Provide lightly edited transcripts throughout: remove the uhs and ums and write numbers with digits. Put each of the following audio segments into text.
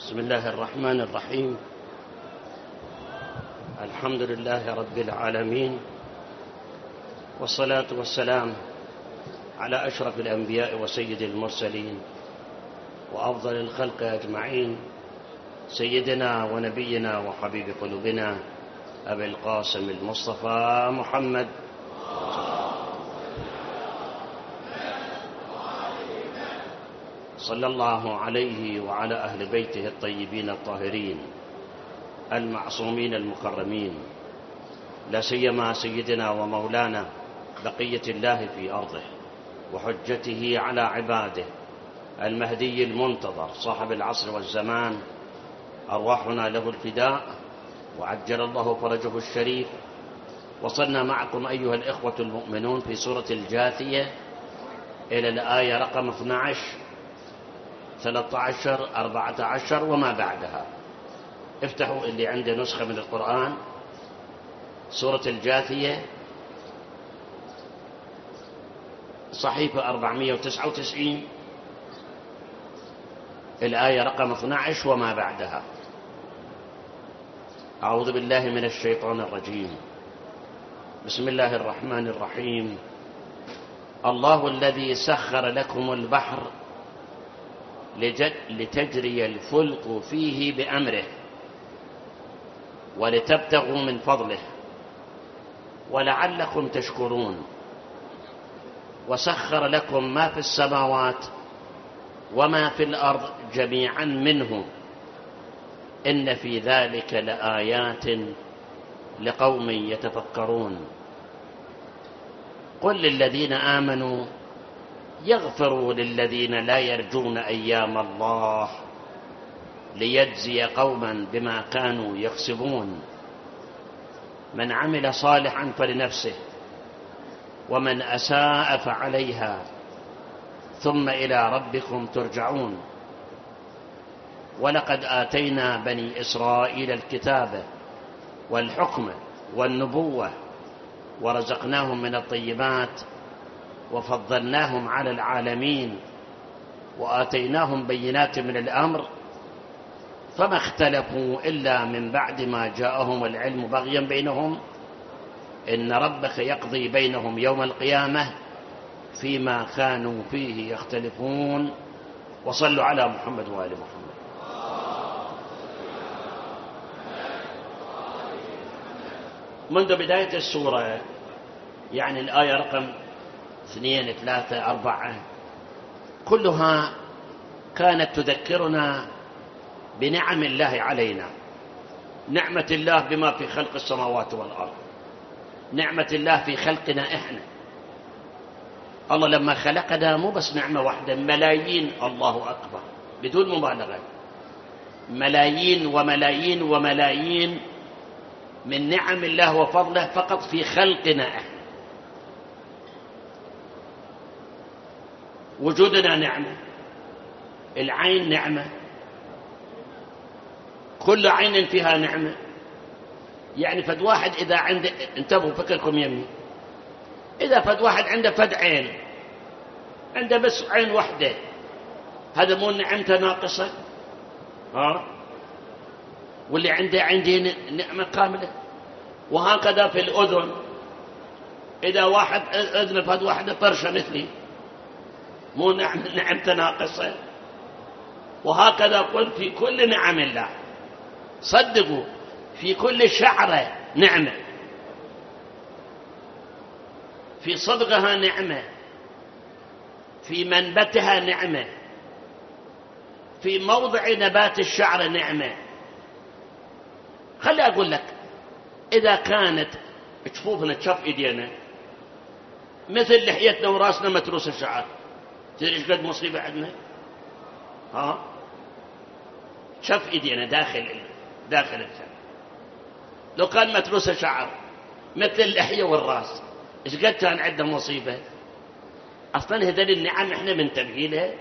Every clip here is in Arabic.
بسم الله الرحمن الرحيم. الحمد لله رب العالمين، والصلاة والسلام على أشرف الأنبياء وسيد المرسلين وأفضل الخلق أجمعين، سيدنا ونبينا وحبيب قلوبنا أبي القاسم المصطفى محمد صلى الله عليه وعلى أهل بيته الطيبين الطاهرين المعصومين المكرمين، لا سيما سيدنا ومولانا بقية الله في أرضه وحجته على عباده المهدي المنتظر صاحب العصر والزمان، أرواحنا له الفداء وعجل الله فرجه الشريف. وصلنا معكم أيها الإخوة المؤمنون في سورة الجاثية إلى الآية رقم 12 13 14 وما بعدها. افتحوا اللي عنده نسخة من القرآن، سورة الجاثية صحيفة 499 الآية رقم 12 وما بعدها. أعوذ بالله من الشيطان الرجيم. بسم الله الرحمن الرحيم. الله الذي سخر لكم البحر لتجري الفلك فيه بأمره ولتبتغوا من فضله ولعلكم تشكرون، وسخر لكم ما في السماوات وما في الأرض جميعا منه إن في ذلك لآيات لقوم يتفكرون. قل للذين آمنوا يغفروا للذين لا يرجون أيام الله ليجزي قوما بما كانوا يكسبون. من عمل صالحا فلنفسه ومن أساء فعليها ثم إلى ربكم ترجعون. ولقد آتينا بني إسرائيل الكتاب والحكم والنبوة ورزقناهم من الطيبات وفضلناهم على العالمين وآتيناهم بينات من الأمر فما اختلفوا إلا من بعد ما جاءهم العلم بغيا بينهم إن ربك يقضي بينهم يوم القيامة فيما كانوا فيه يختلفون. وصلوا على محمد وآل محمد. منذ بداية السورة، يعني الآية رقم 2 3 4 كلها كانت تذكرنا بنعم الله علينا، نعمة الله بما في خلق السماوات والأرض، نعمة الله في خلقنا إحنا. الله لما خلقنا مو بس نعمة واحدة، ملايين، الله أكبر بدون مبالغة، ملايين وملايين وملايين من نعم الله وفضله فقط في خلقنا إحنا. وجودنا نعمة، العين نعمة، كل عين فيها نعمة. يعني فد واحد إذا عنده، انتبهوا فكركم يمي، إذا فد واحد عنده فد عين، عنده بس عين واحدة، هذا مو نعمته ناقصة؟ واللي عنده عندي نعمة كاملة. وهكذا في الأذن، إذا واحد أذن فد واحدة طرشة مثلي، مو نعمته ناقصة؟ وهكذا قل في كل نعم الله، صدقوا في كل شعرة نعمة، في صدغها نعمة، في منبتها نعمة، في موضع نبات الشعر نعمة. خلي أقول لك، إذا كانت جفوفنا تشوف إيدينا مثل لحيتنا وراسنا متروس الشعر، تدري ايش قد مصيبة عندنا؟ شوف إيدينا داخل الشعر، لو كان متروس الشعر مثل اللحية والراس ايش قد كان عندنا مصيبة؟ أصلا هذول النعم احنا منتبهين لها.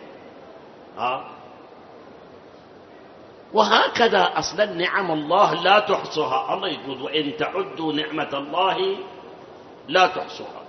وهكذا أصلا نعم الله لا تحصها. الله يقول وإن تعدوا نعمة الله لا تحصها.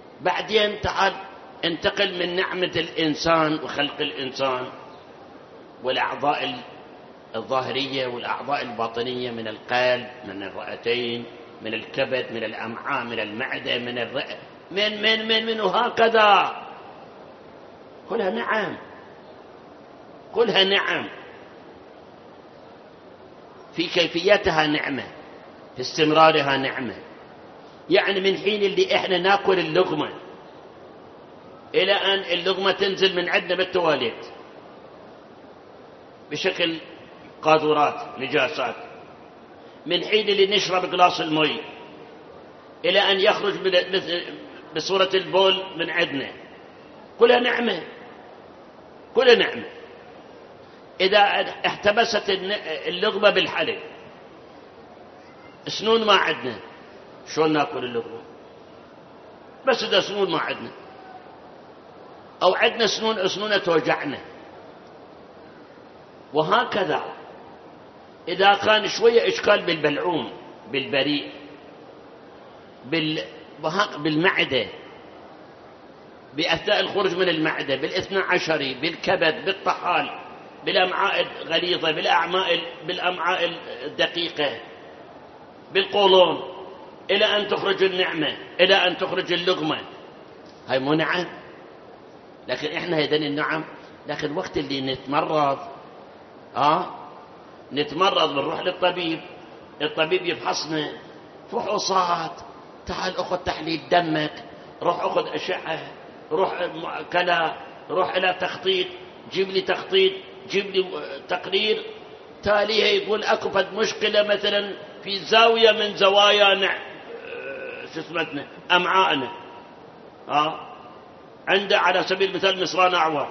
بعدين تعال انتقل من نعمة الإنسان وخلق الإنسان والأعضاء الظاهرية والأعضاء الباطنية من القلب، من الرئتين، من الكبد، من الأمعاء، من المعدة، من الرئة، من وهكذا. كلها نعم، كلها نعم، في كيفيتها نعمة، في استمرارها نعمة. يعني من حين اللي احنا ناكل اللقمة إلى أن اللقمة تنزل من عندنا بالتواليت بشكل قاذورات نجاسات، من حين اللي نشرب قلاص المي إلى أن يخرج بصورة البول من عندنا، كلها نعمة، كلها نعمة. إذا احتبست اللقمة بالحلق، سنون ما عندنا، شلون ناكل اللقمة؟ بس إذا سنون ما عندنا، أو عندنا سنون توجعنا. وهكذا إذا كان شوية إشكال بالبلعوم، بالبريء، بالمعدة، بأثناء الخروج من المعدة، بالاثنى عشري، بالكبد، بالطحال، بالأمعاء الغليظة، بالأمعاء الدقيقة، بالقولون، إلى أن تخرج النعمة، إلى أن تخرج اللقمة، هاي مو نعم؟ لكن إحنا هيدن النعم. لكن وقت اللي نتمرض نتمرض بنروح للطبيب، الطبيب يفحصنا فحوصات، تعال أخذ تحليل دمك، روح أخذ أشعة، روح كلا، روح إلى تخطيط، جيب لي تخطيط، جيب لي تقرير. تاليها يقول أكو فد مشكلة مثلا في زاوية من زوايا أمعائنا، عنده على سبيل المثال مصران أعور،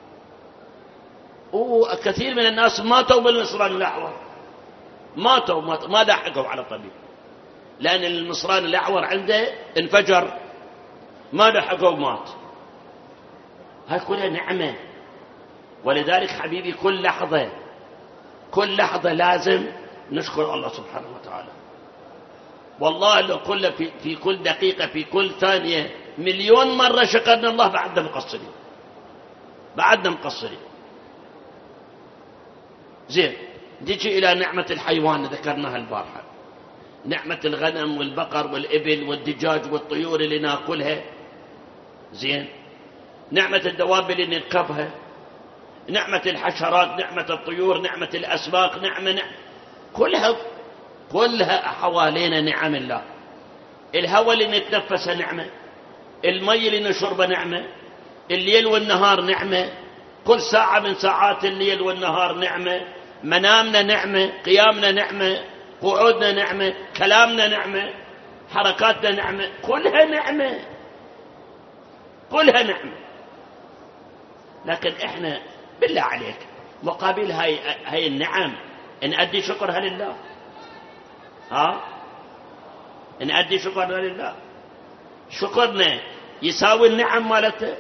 وكثير من الناس ماتوا بالمصران الأعور، ماتوا ما لحقوا على الطبيب، لأن المصران الأعور عنده انفجر، ما لحقوا مات. هاي كلها نعمة. ولذلك حبيبي كل لحظة لازم نشكر الله سبحانه وتعالى. والله لو كل في كل دقيقة، في كل ثانية، مليون مرة شكرنا الله بعدنا مقصرين. زين، نجي إلى نعمة الحيوان ذكرناها البارحة، نعمة الغنم والبقر والإبل والدجاج والطيور اللي ناكلها. زين، نعمة الدواب اللي نركبها، نعمة الحشرات، نعمة الطيور، نعمة الأسماك، نعمة كلها حوالينا نعم الله. الهواء اللي نتنفسه نعمة، المي اللي نشربه نعمة، الليل والنهار نعمة، كل ساعة من ساعات الليل والنهار نعمة، منامنا نعمة، قيامنا نعمة، قعودنا نعمة، كلامنا نعمة، حركاتنا نعمة، كلها نعمة، كلها نعمة. لكن احنا بالله عليك مقابل هاي النعم نأدي شكرها لله؟ نأدي شكرها لله؟ شكرنا يساوي النعم مالته؟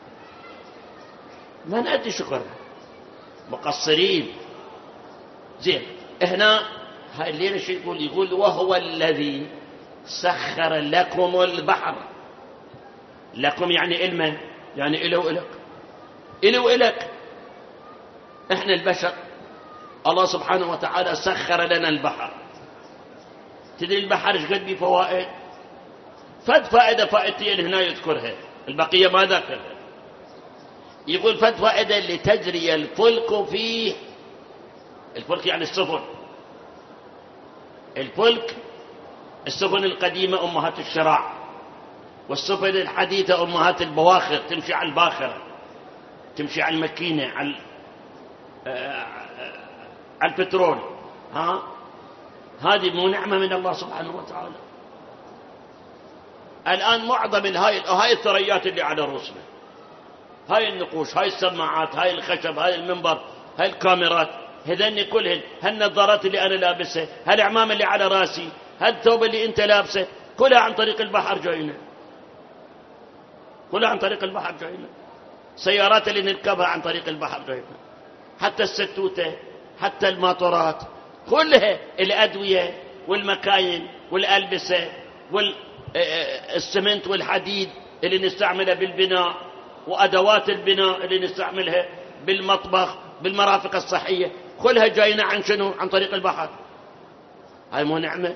ما نأدي شكرها، مقصرين. زين، هنا هاي الليلة شو يقول وهو الذي سخر لكم البحر. لكم يعني إلمن، يعني إلي وإلك، إلي وإلك. إحنا البشر الله سبحانه وتعالى سخر لنا البحر. تدري البحر ايش قد فوائد؟ فد فائدة فائدتين هنا يذكرها، البقية ما ذكرها. يقول فد فائدة لتجري الفلك فيه. الفلك يعني السفن، السفن القديمة أمهات الشراع، والسفن الحديثة أمهات البواخر، تمشي على الباخرة، تمشي على المكينة، على البترول. هذه مو نعمة من الله سبحانه وتعالى؟ الآن معظم هاي الثريات اللي على رؤوسنا، هاي النقوش، هاي السماعات، هاي الخشب، هاي المنبر، هاي الكاميرات، هذني كلهن، هالنظارات اللي أنا لابسها، هالعمام اللي على راسي، هالثوب اللي أنت لابسه، كلها عن طريق البحر جاينا، كلها عن طريق البحر جاينا. سيارات اللي نركبها عن طريق البحر جاينا، حتى الستوتة، حتى الماطورات، كلها الأدوية والمكاين والألبسة والسمنت والحديد اللي نستعملها بالبناء، وأدوات البناء اللي نستعملها بالمطبخ، بالمرافق الصحية، كلها جاينا عن شنو؟ عن طريق البحر. هاي مو نعمة؟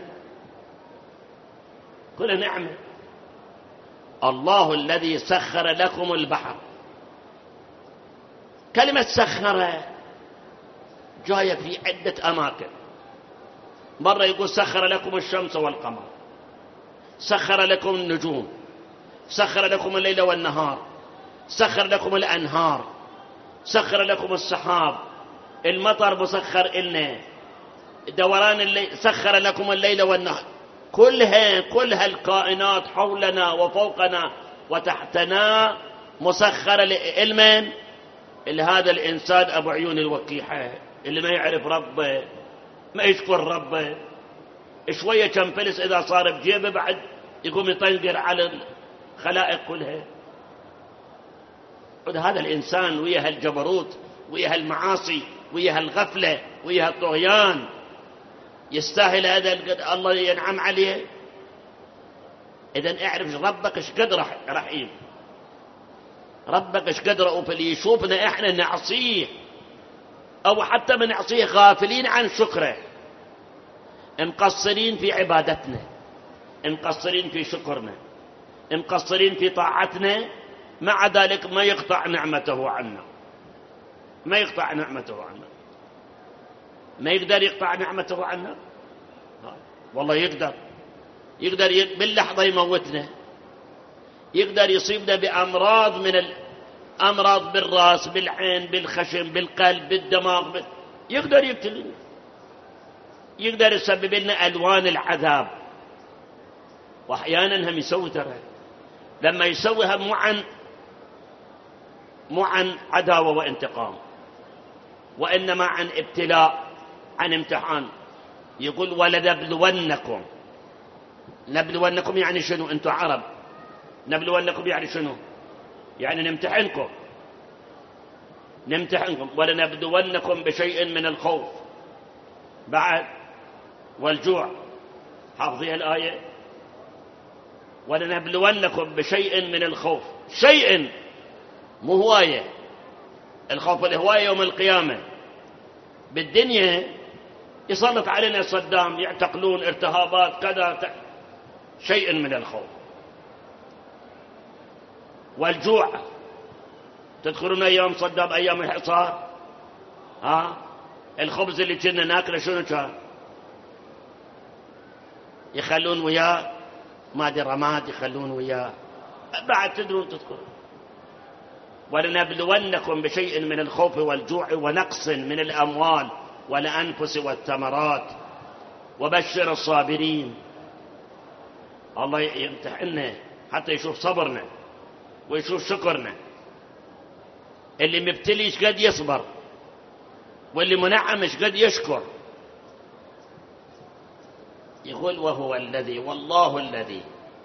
كلها نعمة. الله الذي سخر لكم البحر. كلمة سخر جاية في عدة أماكن. مرة يقول سخر لكم الشمس والقمر، سخر لكم النجوم، سخر لكم الليل والنهار، سخر لكم الأنهار، سخر لكم السحاب، المطر مسخر إلنا، دوران الليل، سخر لكم الليل والنهار. كلها الكائنات حولنا وفوقنا وتحتنا مسخرة لمن؟ لهذا الإنسان أبو عيون الوكيحة اللي ما يعرف ربه، ما يشكر ربه. شوية كم فلس إذا صار بجيبه بعد يقوم يطنقر على الخلائق كلها. هذا الإنسان ويا هالجبروت، ويا هالمعاصي، ويا هالغفلة، ويا هالطغيان، يستاهل هذا الله ينعم عليه؟ إذن اعرف ربك ايش قد رحيم، ربك ايش قد رؤوف، اللي يشوفنا احنا نعصيه او حتى من نعصيه غافلين عن شكره، مقصرين في عبادتنا، مقصرين في شكرنا، مقصرين في طاعتنا، مع ذلك ما يقطع نعمته عنا، ما يقطع نعمته عنا. ما يقدر يقطع نعمته عنا؟ والله يقدر باللحظة يموتنا، يقدر يصيبنا بأمراض من الأمراض بالرأس، بالعين، بالخشم، بالقلب، بالدماغ، يقدر يبتلنا، يقدر يسبب لنا ألوان العذاب. وأحيانا هم يسوي ترى، لما يسويها مو عن عداوة وانتقام، وإنما عن ابتلاء، عن امتحان. يقول ولنبلونكم. نبلونكم يعني شنو؟ أنتم عرب. نبلونكم يعني شنو؟ يعني نمتحنكم. ولنبلونكم بشيء من الخوف بعد والجوع. حافظين الآية؟ ولنبلونكم بشيء من الخوف. شيء مو هواية. الخوف الهواية يوم القيامة. بالدنيا يسلط علينا صدام، يعتقلون، ارتهابات، كذا، شيء من الخوف والجوع. تذكرون أيام صدام، أيام الحصار، الخبز اللي كنا ناكله شنو كان؟ يخلون وياه مادي رماد، يخلون وياه بعد تدرون تذكرون. ولنبلونكم بشيء من الخوف والجوع ونقص من الأموال والأنفس والثمرات وبشر الصابرين. الله يمتحننا حتى يشوف صبرنا ويشوف شكرنا. اللي مبتلي ايش قد يصبر، واللي منعم ايش قد يشكر. يقول وهو الذي، والله الذي،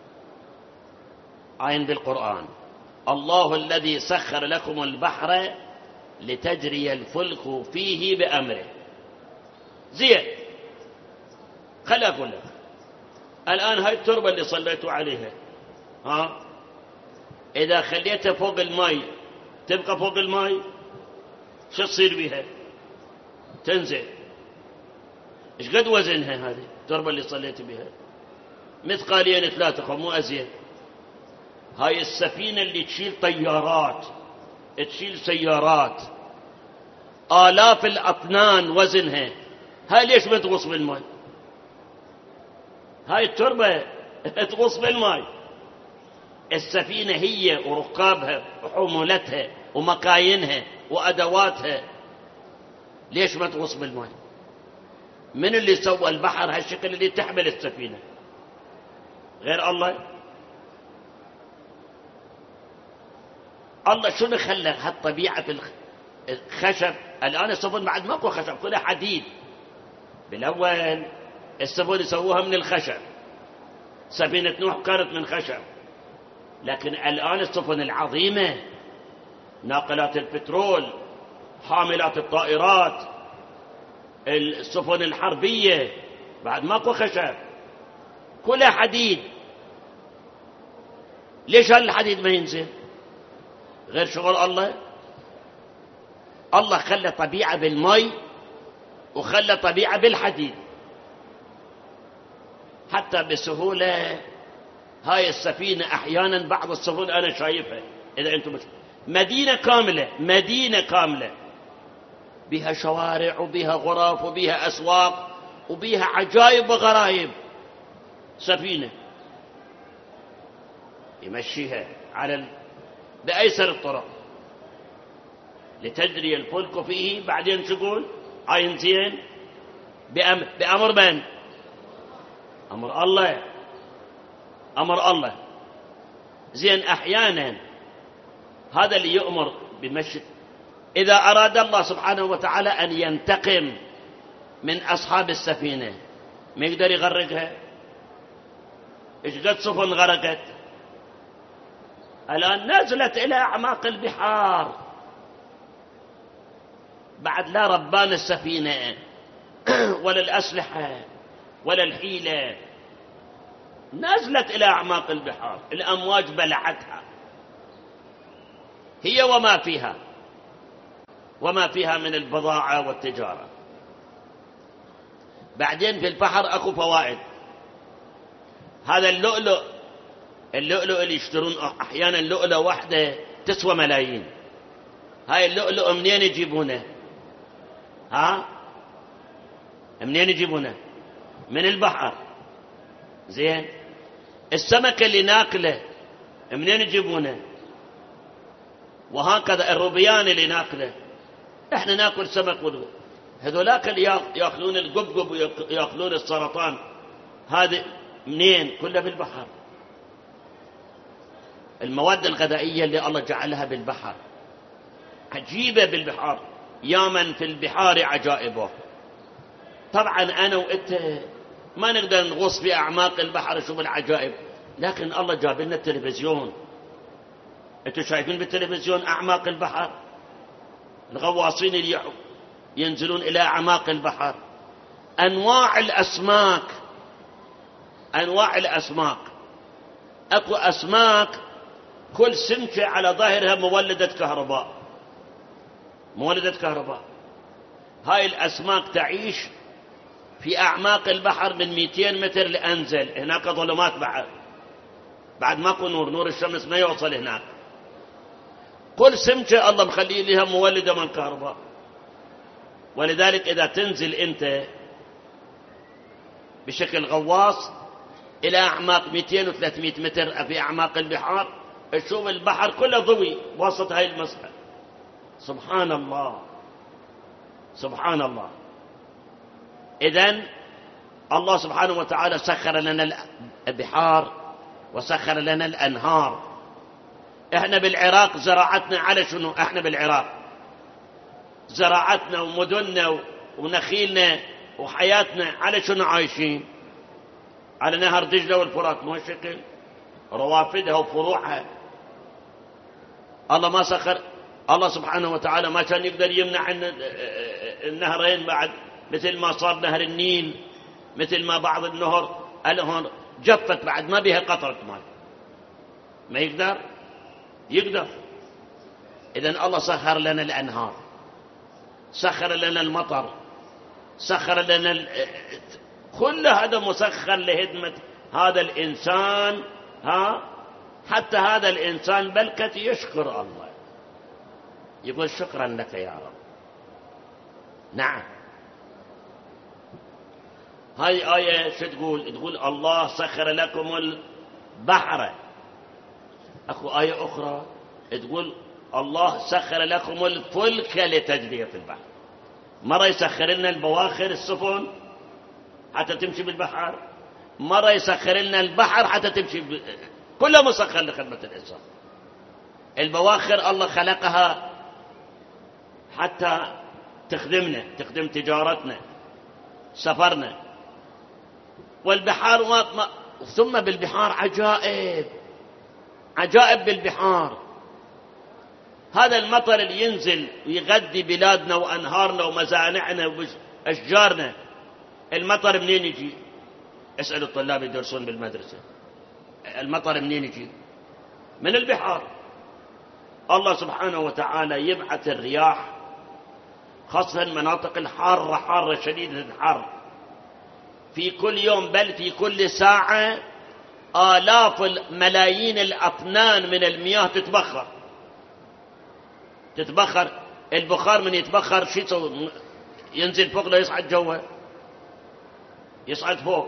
عين بالقرآن، الله الذي سخر لكم البحر لتجري الفلك فيه بأمره. زين، خلي أقول لك الآن هاي التربة اللي صليتوا عليها، إذا خليتها فوق الماء تبقى فوق الماء؟ شو تصير بها؟ تنزل. إيش قد وزنها هذه التربة اللي صليت بها؟ مثقالين 3 مو أزين. هاي السفينة اللي تشيل طيارات، تشيل سيارات، آلاف الأطنان وزنها، هاي ليش ما تغوص بالماء؟ هاي التربة تغوص بالماء. السفينة هي وركابها وحمولتها ومكاينها وأدواتها ليش ما تغوص بالماء؟ من اللي سوى البحر هالشكل اللي تحمل السفينة غير الله؟ الله شنو خلى هالطبيعة في الخشب؟ الآن السفن بعد ماكو خشب، كلها حديد. بالأول السفن يسووها من الخشب، سفينة نوح كانت من خشب، لكن الآن السفن العظيمة، ناقلات البترول، حاملات الطائرات، السفن الحربية، بعد ماكو خشب، كلها حديد. ليش هالحديد ما ينزل؟ غير شغل الله. الله خلى طبيعة بالمي وخلى طبيعة بالحديد، حتى بسهولة. هاي السفينة أحيانا بعض السفن أنا شايفها، إذا أنتم مدينة كاملة بها شوارع وبها غرف وبها أسواق وبها عجائب وغرائب، سفينة يمشيها بأيسر الطرق لتجري الفلك فيه. بعدين شقول عين زين بأمر من؟ أمر الله. زين أحيانا هذا اللي يؤمر بمشي، إذا أراد الله سبحانه وتعالى أن ينتقم من أصحاب السفينة ما يقدر يغرقها. إيش قد سفن غرقت الآن نزلت إلى أعماق البحار، بعد لا ربان السفينة ولا الأسلحة ولا الحيلة، نزلت إلى أعماق البحار، الأمواج بلعتها هي وما فيها من البضاعة والتجارة. بعدين في البحر أكو فوائد. هذا اللؤلؤ اللي يشترون أحيانا لؤلؤة واحدة تسوى ملايين. هاي اللؤلؤ منين يجيبونه؟ منين يجيبونه؟ من البحر. زين السمك اللي ناكله منين يجيبونه؟ وهكذا الروبيان اللي ناكله. احنا ناكل سمك، هذولاك اللي ياكلون القبقب وياكلون السرطان، هذه منين؟ كلها بالبحر. المواد الغذائية اللي الله جعلها بالبحر عجيبة بالبحر. يا من في البحار عجائبه. طبعا أنا وإنت ما نقدر نغوص في أعماق البحر نشوف العجائب، لكن الله جاب لنا التلفزيون. أنتوا شايفين بالتلفزيون أعماق البحر، الغواصين اللي ينزلون إلى أعماق البحر، أنواع الأسماك. أكو أسماك كل سمكة على ظاهرها مولدة كهرباء. هاي الأسماك تعيش في أعماق البحر من 200 متر لأنزل. هناك ظلمات بعد ماكو نور الشمس ما يوصل هناك. كل سمكة الله مخلي لها مولدة من كهرباء. ولذلك إذا تنزل أنت بشكل غواص إلى أعماق 200 و300 متر في أعماق البحار، تشوف البحر كله ضوي وسط هاي المسبح. سبحان الله. إذن الله سبحانه وتعالى سخر لنا البحار وسخر لنا الأنهار. احنا بالعراق زراعتنا على شنو؟ احنا بالعراق زراعتنا ومدننا ونخيلنا وحياتنا على شنو عايشين؟ على نهر دجلة والفرات، مو شكل روافدها وفروعها. الله ما سخر، الله سبحانه وتعالى ما كان يقدر يمنع النهرين بعد، مثل ما صار نهر النيل، مثل ما بعض الأنهار جفت بعد ما بها قطرة ماء. ما يقدر. إذن الله سخر لنا الأنهار، سخر لنا المطر، سخر لنا كل هذا مسخر لهدمة هذا الإنسان. حتى هذا الإنسان بلكة يشكر الله، يقول شكرا لك يا رب. نعم. هاي آية شو تقول الله سخر لكم البحر. أكو آية أخرى تقول الله سخر لكم الفلك لتجري في البحر. مرة يسخر لنا البواخر السفن حتى تمشي بالبحر، مرة يسخر لنا البحر حتى تمشي كله مسخر لخدمة الإنسان. البواخر الله خلقها حتى تخدمنا، تخدم تجارتنا، سفرنا. والبحار ثم بالبحار عجائب بالبحار. هذا المطر اللي ينزل ويغذي بلادنا وأنهارنا ومزارعنا وأشجارنا، المطر منين يجي؟ اسألوا الطلاب يدرسون بالمدرسة، المطر منين يجي؟ من البحار. الله سبحانه وتعالى يبعث الرياح خاصة المناطق الحارة، حارة شديدة الحر، في كل يوم بل في كل ساعة آلاف ملايين الأطنان من المياه تتبخر. البخار من يتبخر شو يسوي؟ ينزل فوق لا يصعد جوا، يصعد فوق،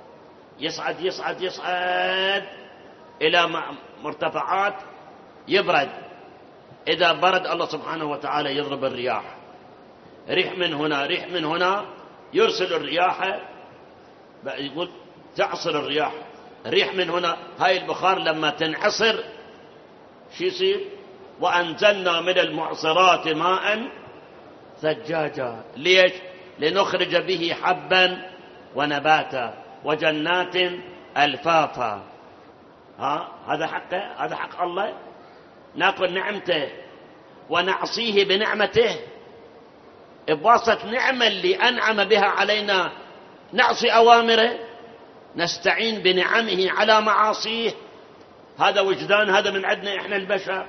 يصعد إلى مرتفعات، يبرد. إذا برد الله سبحانه وتعالى يضرب الرياح، ريح من هنا ريح من هنا، يرسل الرياح، يقول تعصر الرياح، ريح من هنا. هاي البخار لما تنعصر شو يصير؟ وأنزلنا من المعصرات ماء ثجاجا. ليش؟ لنخرج به حبا ونباتا وجنات ألفافا. هذا حق الله، ناكل نعمته ونعصيه بنعمته، بواسطة نعمة اللي أنعم بها علينا نعصي أوامره، نستعين بنعمه على معاصيه. هذا وجدان، هذا من عندنا إحنا البشر.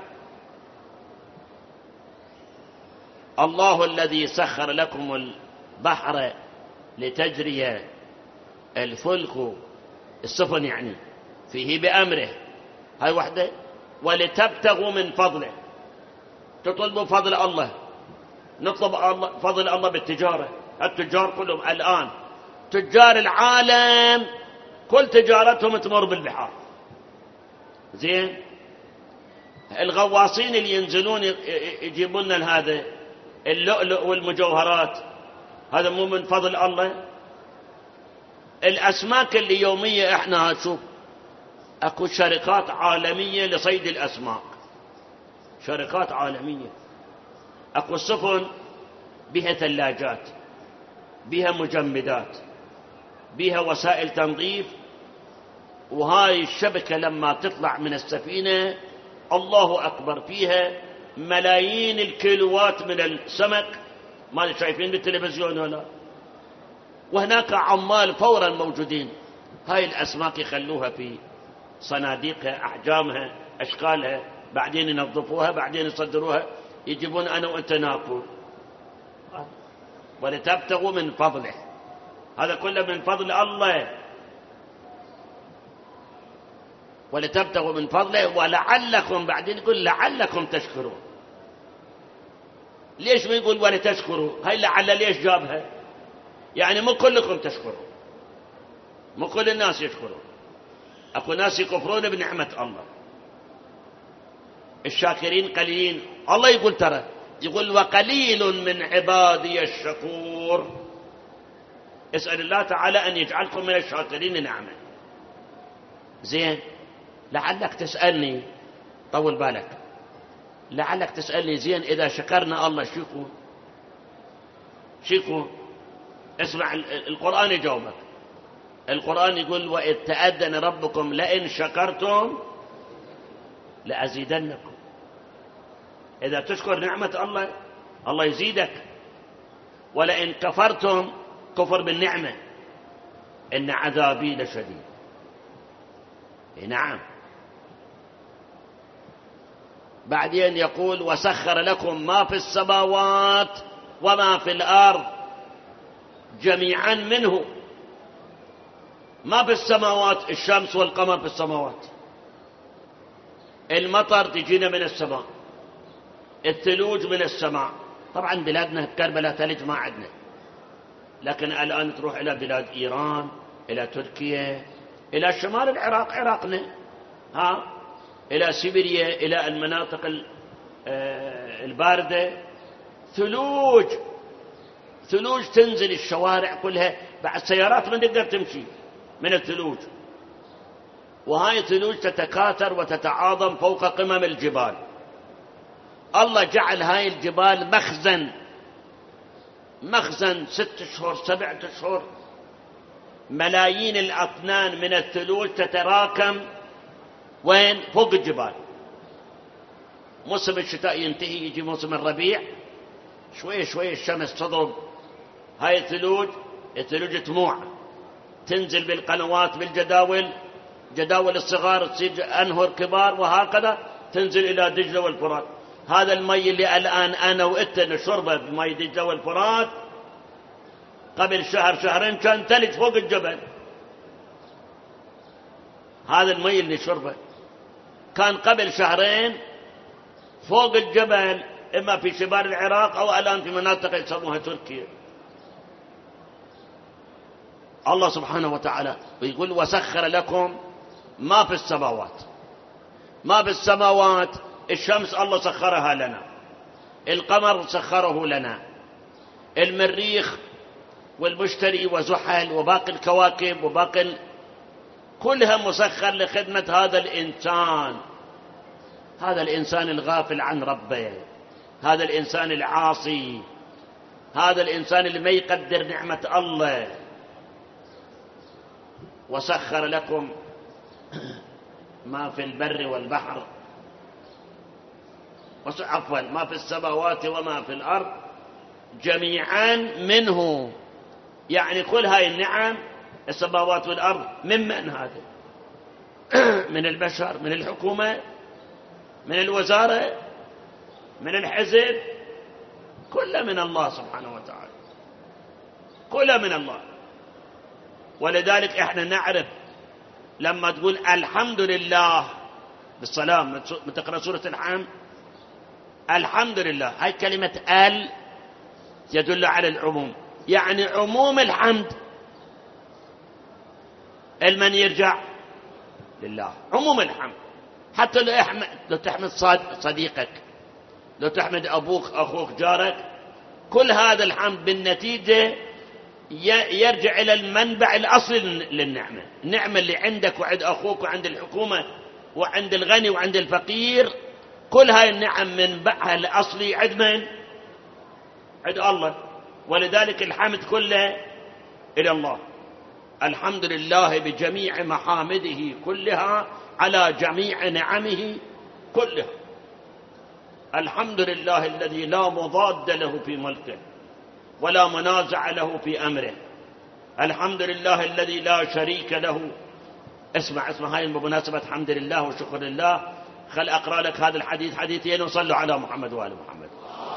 الله الذي سخر لكم البحر لتجري الفلك، السفن يعني، فيه بأمره، هاي وحده، ولتبتغوا من فضله. تطلبوا فضل الله، نطلب فضل الله بالتجارة. التجار كلهم الآن تجار العالم كل تجارتهم تمر بالبحار، زين. الغواصين اللي ينزلون يجيبون لنا هذا اللؤلؤ والمجوهرات، هذا مو من فضل الله؟ الأسماك اللي يومية احنا نشوف اكو شركات عالمية لصيد الأسماك، شركات عالمية. اكو السفن بها ثلاجات، بها مجمدات، بها وسائل تنظيف، وهاي الشبكة لما تطلع من السفينة الله أكبر فيها ملايين الكيلوات من السمك، ما شايفين بالتلفزيون ولا؟ وهناك عمال فورا موجودين، هاي الأسماك يخلوها في صناديقها، أحجامها، أشكالها، بعدين ينظفوها، بعدين يصدروها، يجيبون أنا وأنت ناكل. ولتبتغوا من فضله، هذا كله من فضل الله. ولتبتغوا من فضله ولعلكم، بعدين يقول لعلكم تشكرون. ليش ما يقول ولتشكروا؟ هاي لعل ليش جابها؟ يعني مو كلكم تشكرون، مو كل الناس يشكرون، اكو ناس يكفرون بنعمة الله. الشاكرين قليلين. الله يقول ترى، يقول وقليل من عبادي الشكور. اسأل الله تعالى أن يجعلكم من الشاكرين نعمة. زين، لعلك تسألني، طول بالك، لعلك تسألني زين إذا شكرنا الله شو يكون؟ اسمع القرآن يجاوبك. القرآن يقول وإذ تأذن ربكم لئن شكرتم لأزيدنكم. إذا تشكر نعمة الله الله يزيدك، ولئن كفرتم، كفر بالنعمة، إن عذابي لشديد. نعم. بعدين يقول وسخر لكم ما في السماوات وما في الأرض جميعا منه. ما في السماوات الشمس والقمر في السماوات، المطر تجينا من السماء، الثلوج من السماء. طبعا بلادنا بكربلاء ثلج ما عندنا، لكن الآن تروح إلى بلاد إيران، إلى تركيا، إلى شمال العراق، عراقنا، إلى سيبيريا، إلى المناطق الباردة، ثلوج تنزل الشوارع كلها، بعد سيارات ما تقدر تمشي من الثلوج. وهاي الثلوج تتكاثر وتتعاظم فوق قمم الجبال. الله جعل هاي الجبال مخزن 6 أشهر 7 أشهر، ملايين الأطنان من الثلوج تتراكم وين؟ فوق الجبال. موسم الشتاء ينتهي، يجي موسم الربيع، شوية الشمس تضرب، هاي الثلوج تموع، تنزل بالقنوات، بالجداول، جداول الصغار تصير أنهر كبار، وهكذا تنزل إلى دجلة والفرات. هذا المي اللي الآن أنا وإنت نشربه بمي دجلة والفرات، قبل شهر شهرين كان ثلج فوق الجبل. هذا المي اللي نشربه كان قبل شهرين فوق الجبل، إما في شمال العراق أو الآن في مناطق يسموها تركيا. الله سبحانه وتعالى يقول وسخر لكم ما في السماوات. ما في السماوات، الشمس الله سخرها لنا، القمر سخره لنا، المريخ والمشتري وزحل وباقي الكواكب وباقي كلها مسخر لخدمة هذا الإنسان. هذا الإنسان الغافل عن ربه، هذا الإنسان العاصي، هذا الإنسان اللي ما يقدر نعمة الله. وسخر لكم ما في البر والبحر، عفوا ما في السماوات وما في الأرض جميعا منه. يعني كل هاي النعم السماوات والأرض من هذا؟ من البشر، من الحكومة، من الوزارة، من الحزب، كله من الله سبحانه وتعالى، كله من الله. ولذلك احنا نعرف لما تقول الحمد لله بالسلام تقرأ سورة الحمد، الحمد لله، هاي كلمة يدل على العموم، يعني عموم الحمد المن يرجع لله، عموم الحمد. حتى لو تحمد صديقك، لو تحمد أبوك أخوك جارك، كل هذا الحمد بالنتيجة يرجع إلى المنبع الأصلي للنعمة. النعمة اللي عندك وعند أخوك وعند الحكومة وعند الغني وعند الفقير، كل هاي النعم منبعها الأصلي عند من؟ عند الله. ولذلك الحمد كله إلى الله. الحمد لله بجميع محامده كلها على جميع نعمه كلها. الحمد لله الذي لا مضاد له في ملكه ولا منازع له في أمره. الحمد لله الذي لا شريك له. اسمع هاي بمناسبة حمد لله وشكر لله، خل أقرأ لك هذا الحديث حديثين وصلوا على محمد وآل محمد.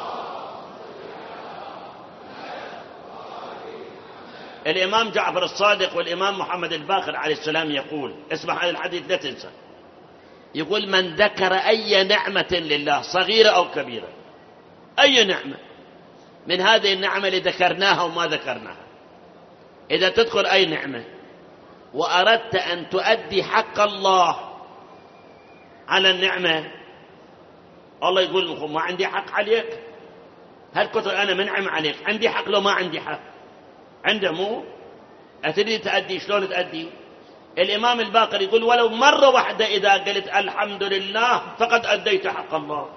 الإمام جعفر الصادق والإمام محمد الباقر عليه السلام يقول، اسمع هذا الحديث لا تنسى، يقول من ذكر أي نعمة لله صغيرة أو كبيرة، أي نعمة من هذه النعمة اللي ذكرناها وما ذكرناها، إذا تذكر أي نعمة وأردت أن تؤدي حق الله على النعمة، الله يقول ما عندي حق عليك، هل كنت أنا منعم عليك عندي حق لو ما عندي حق؟ عنده مو أتريد تأدي شلون تأدي؟ الإمام الباقر يقول ولو مرة واحدة إذا قلت الحمد لله فقد أديت حق الله.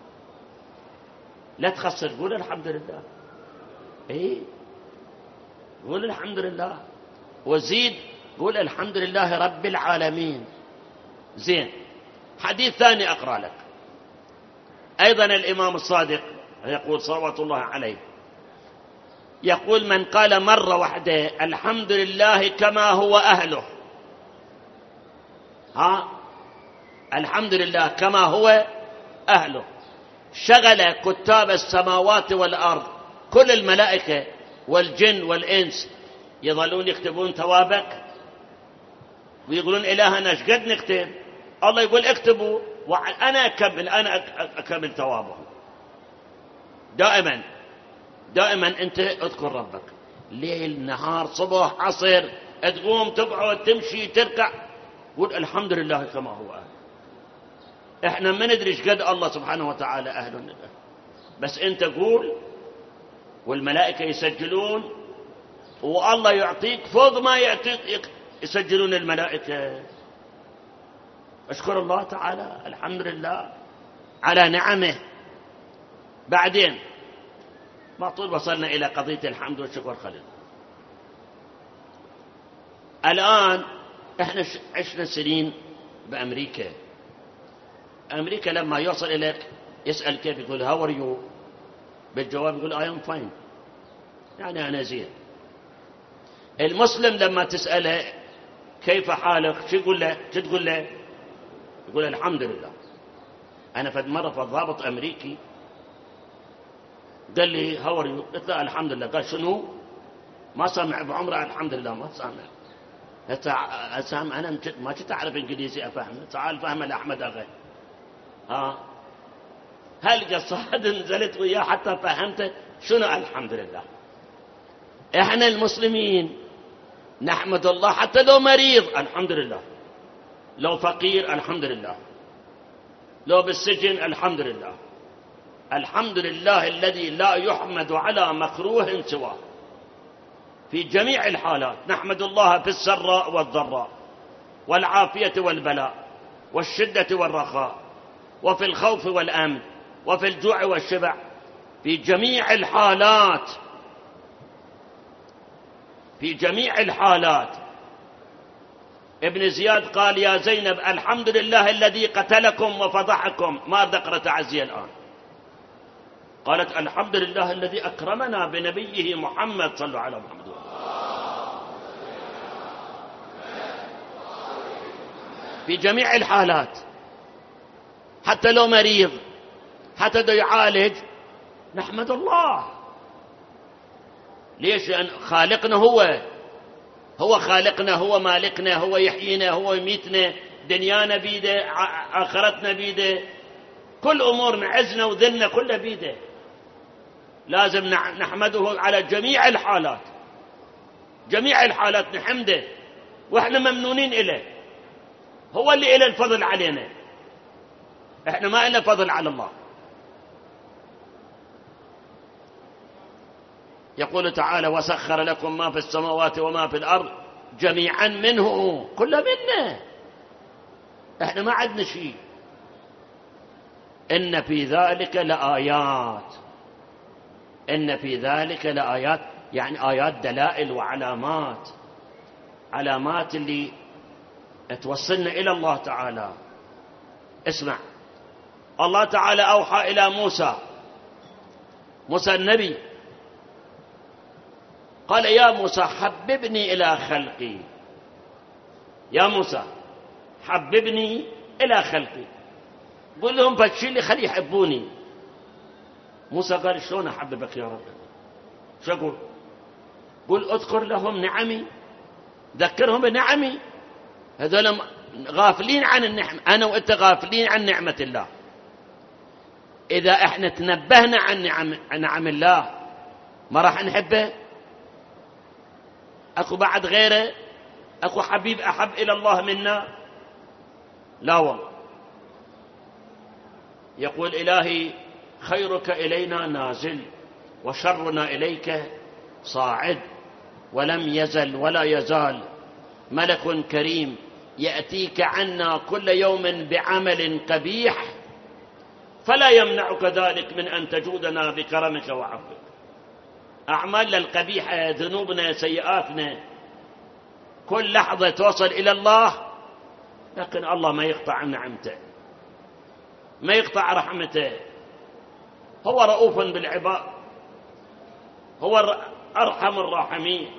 لا تخسر، قول الحمد لله، إيه قول الحمد لله، وزيد قول الحمد لله رب العالمين. زين، حديث ثاني أقرأ لك أيضا الإمام الصادق يقول صلوات الله عليه، يقول من قال مرة واحدة الحمد لله كما هو أهله، الحمد لله كما هو أهله، شغل كتاب السماوات والأرض كل الملائكة والجن والإنس يظلون يكتبون ثوابك ويقولون إلهنا ايش قد نكتب؟ الله يقول اكتبوا وأنا أكمل ثوابهم. دائما أنت اذكر ربك ليل نهار صبح عصر، تقوم تقعد تمشي تركع، قول الحمد لله كما هو أهل. احنا ما ندري ايش قد الله سبحانه وتعالى أهل النبي، بس أنت قول والملائكة يسجلون والله يعطيك فوق ما يعطيك، يسجلون الملائكة. أشكر الله تعالى الحمد لله على نعمه. بعدين ما طول وصلنا إلى قضية الحمد والشكر خليل. الآن احنا عشنا سنين بأمريكا. أمريكا لما يوصل إليك يسأل كيف، يقول how are you، بالجواب يقول I am fine، يعني أنا زين. المسلم لما تسأله كيف حالك شو يقول له، شو تقول له؟ يقول الحمد لله. أنا فد مرة فد ضابط أمريكي قال لي هاو ار يو؟ قلت له الحمد لله. قال شنو؟ ما سامع بعمره. الحمد لله ما سامع. أسام أنا ما كنت أعرف إنجليزي أفهم. تعال فهم لأحمد أغا. هل قصاد نزلت وياه حتى فهمته شنو الحمد لله. إحنا المسلمين نحمد الله حتى لو مريض الحمد لله، لو فقير الحمد لله، لو بالسجن الحمد لله. الحمد لله الذي لا يحمد على مكروه سواه. في جميع الحالات نحمد الله في السراء والضراء والعافية والبلاء والشدة والرخاء وفي الخوف والأمن وفي الجوع والشبع. في جميع الحالات، في جميع الحالات. ابن زياد قال يا زينب الحمد لله الذي قتلكم وفضحكم. ما ذكر تعزية الآن. قالت الحمد لله الذي أكرمنا بنبيه محمد. صلوا على محمد. في جميع الحالات، حتى لو مريض، حتى لو يعالج، نحمد الله. ليش؟ لأن خالقنا هو خالقنا، هو مالكنا، هو يحيينا، هو يميتنا، دنيانا بيده، آخرتنا بيده، كل أمورنا عزنا وذلنا كله بيده. لازم نحمده على جميع الحالات. جميع الحالات نحمده وإحنا ممنونين إليه. هو اللي إله الفضل علينا، إحنا ما إلنا فضل على الله. يقول تعالى وسخر لكم ما في السماوات وما في الأرض جميعا منه. كله منا، إحنا ما عندنا شيء. إن في ذلك لآيات. إن في ذلك لآيات، يعني آيات دلائل وعلامات، علامات اللي توصلنا إلى الله تعالى. اسمع، الله تعالى أوحى إلى موسى النبي، قال يا موسى حببني إلى خلقي. يا موسى حببني إلى خلقي، قل لهم فشي لي خلي يحبوني. موسى قال شلون أحببك يا رب؟ شو أقول؟ قل أذكر لهم نعمي، ذكرهم بنعمي. هذول غافلين عن النعمة، أنا وأنت غافلين عن نعمة الله. إذا إحنا تنبهنا عن نعم الله ما راح نحبه. أكو بعد غيره؟ أكو حبيب أحب إلى الله منا؟ لا والله. يقول إلهي خيرك إلينا نازل وشرنا إليك صاعد، ولم يزل ولا يزال ملك كريم يأتيك عنا كل يوم بعمل قبيح، فلا يمنعك ذلك من أن تجودنا بكرمك وعفوك. أعمالنا القبيحة، ذنوبنا، سيئاتنا، كل لحظة توصل إلى الله، لكن الله ما يقطع عن نعمته، ما يقطع رحمته. هو رؤوف بالعباد، هو أرحم الراحمين.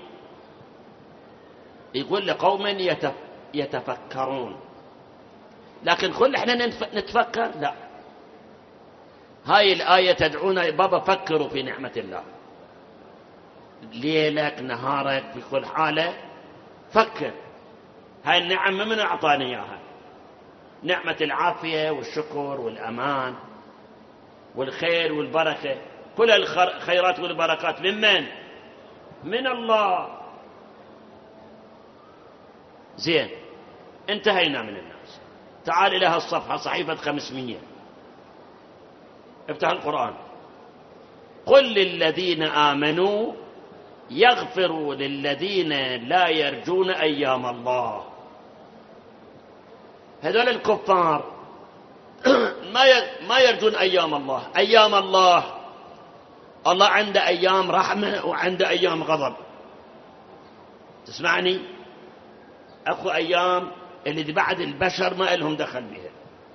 يقول لقوم يتفكرون، لكن كل احنا نتفكر؟ لا. هاي الآية تدعونا بابا فكروا في نعمة الله، ليلك نهارك في كل حالة فكر. هاي النعم من أعطاني إياها؟ نعمة العافية والشكر والأمان والخير والبركة. كل الخيرات والبركات من؟ من الله. زين، انتهينا من الناس. تعال إلى هالصفحة، صحيفة 500، افتح القرآن. قل للذين آمنوا يغفروا للذين لا يرجون أيام الله. هذول الكفار ما يرجون أيام الله. أيام الله عنده أيام رحمة وعنده أيام غضب. تسمعني؟ أكو أيام اللي بعد البشر ما لهم دخل بها.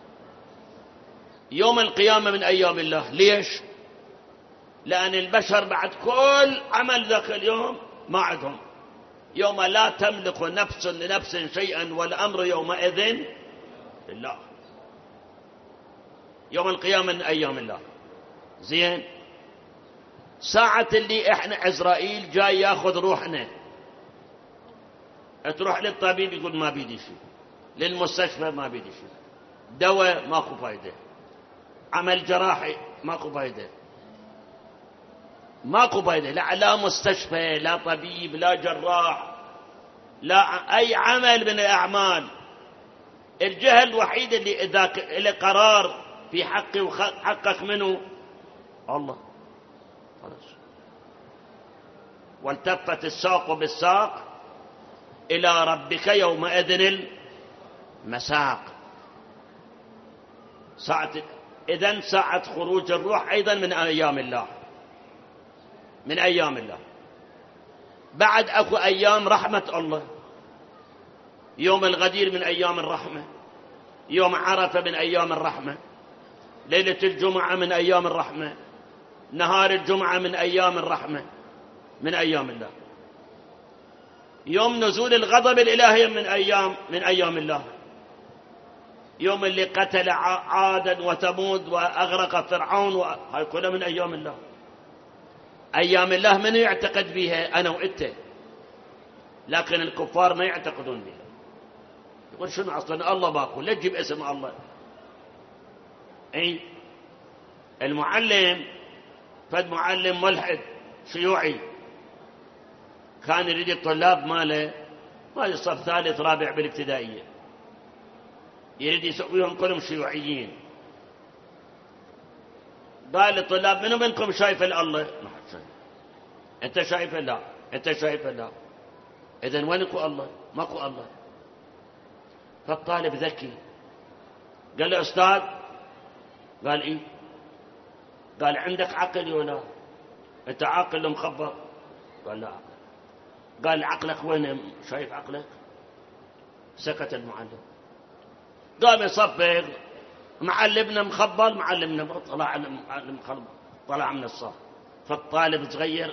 يوم القيامة من أيام الله. ليش؟ لأن البشر بعد كل عمل ذاك اليوم ما عندهم. يوم لا تملك نفس لنفس شيئا والأمر يومئذ لله. يوم القيامة من أيام الله. زين، ساعة اللي إحنا عزرائيل جاي ياخذ روحنا، تروح للطبيب يقول ما بيدي شيء، للمستشفى ما بيدي شيء، دواء ماكو فايدة، عمل جراحي ماكو فايدة، ماكو فايدة، لا مستشفى، لا طبيب، لا جراح، لا أي عمل من الأعمال. الجهة الوحيدة اللي إذا له قرار في حقي وحقك منه الله. خلاص، والتفت الساق بالساق إلى ربك يومئذ المساق. إذن ساعة خروج الروح أيضا من أيام الله، من أيام الله. بعد أكو أيام رحمة الله، يوم الغدير من أيام الرحمة، يوم عرفة من أيام الرحمة، ليلة الجمعة من أيام الرحمة، نهار الجمعة من أيام الرحمة، من أيام الله. يوم نزول الغضب الإلهي من أيام الله، يوم اللي قتل عادا وثمود وأغرق فرعون، هاي كلها من أيام الله. أيام الله من يعتقد بها؟ أنا وإنت، لكن الكفار ما يعتقدون بها. يقول شنو أصلا الله باكو، لا تجيب اسم الله. أي المعلم، فد معلم ملحد شيوعي، كان يريد الطلاب ماله صف ثالث رابع بالابتدائية، يريد يسويهم كلهم شيوعيين. قال للطلاب منو منكم شايف الله؟ ما حد شايف. انت شايف؟ لا. انت شايف؟ لا. اذن وينكو الله؟ ماكو الله. فالطالب ذكي قال له أستاذ، قال إيه؟ قال عندك عقل ولا؟ أنت عاقل مخبر؟ قال لا. قال عقلك وين؟ شايف عقلك؟ سكت المعلم. قام يصفق، معلمنا مخبر، معلمنا طلع من الصف. فالطالب صغير.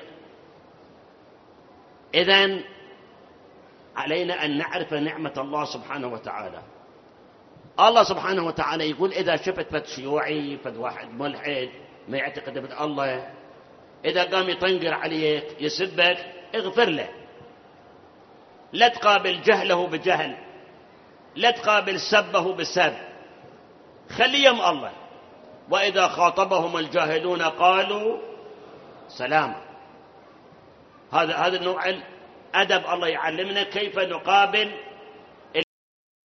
إذن علينا أن نعرف نعمة الله سبحانه وتعالى. الله سبحانه وتعالى يقول إذا شفت فد شيوعي، فد واحد ملحد ما يعتقد بالله، إذا قام يطنقر عليك يسبك، اغفر له، لا تقابل جهله بجهل، لا تقابل سبه بسب، خليهم الله. وإذا خاطبهم الجاهلون قالوا سلام. هذا النوع أدب الله يعلمنا كيف نقابل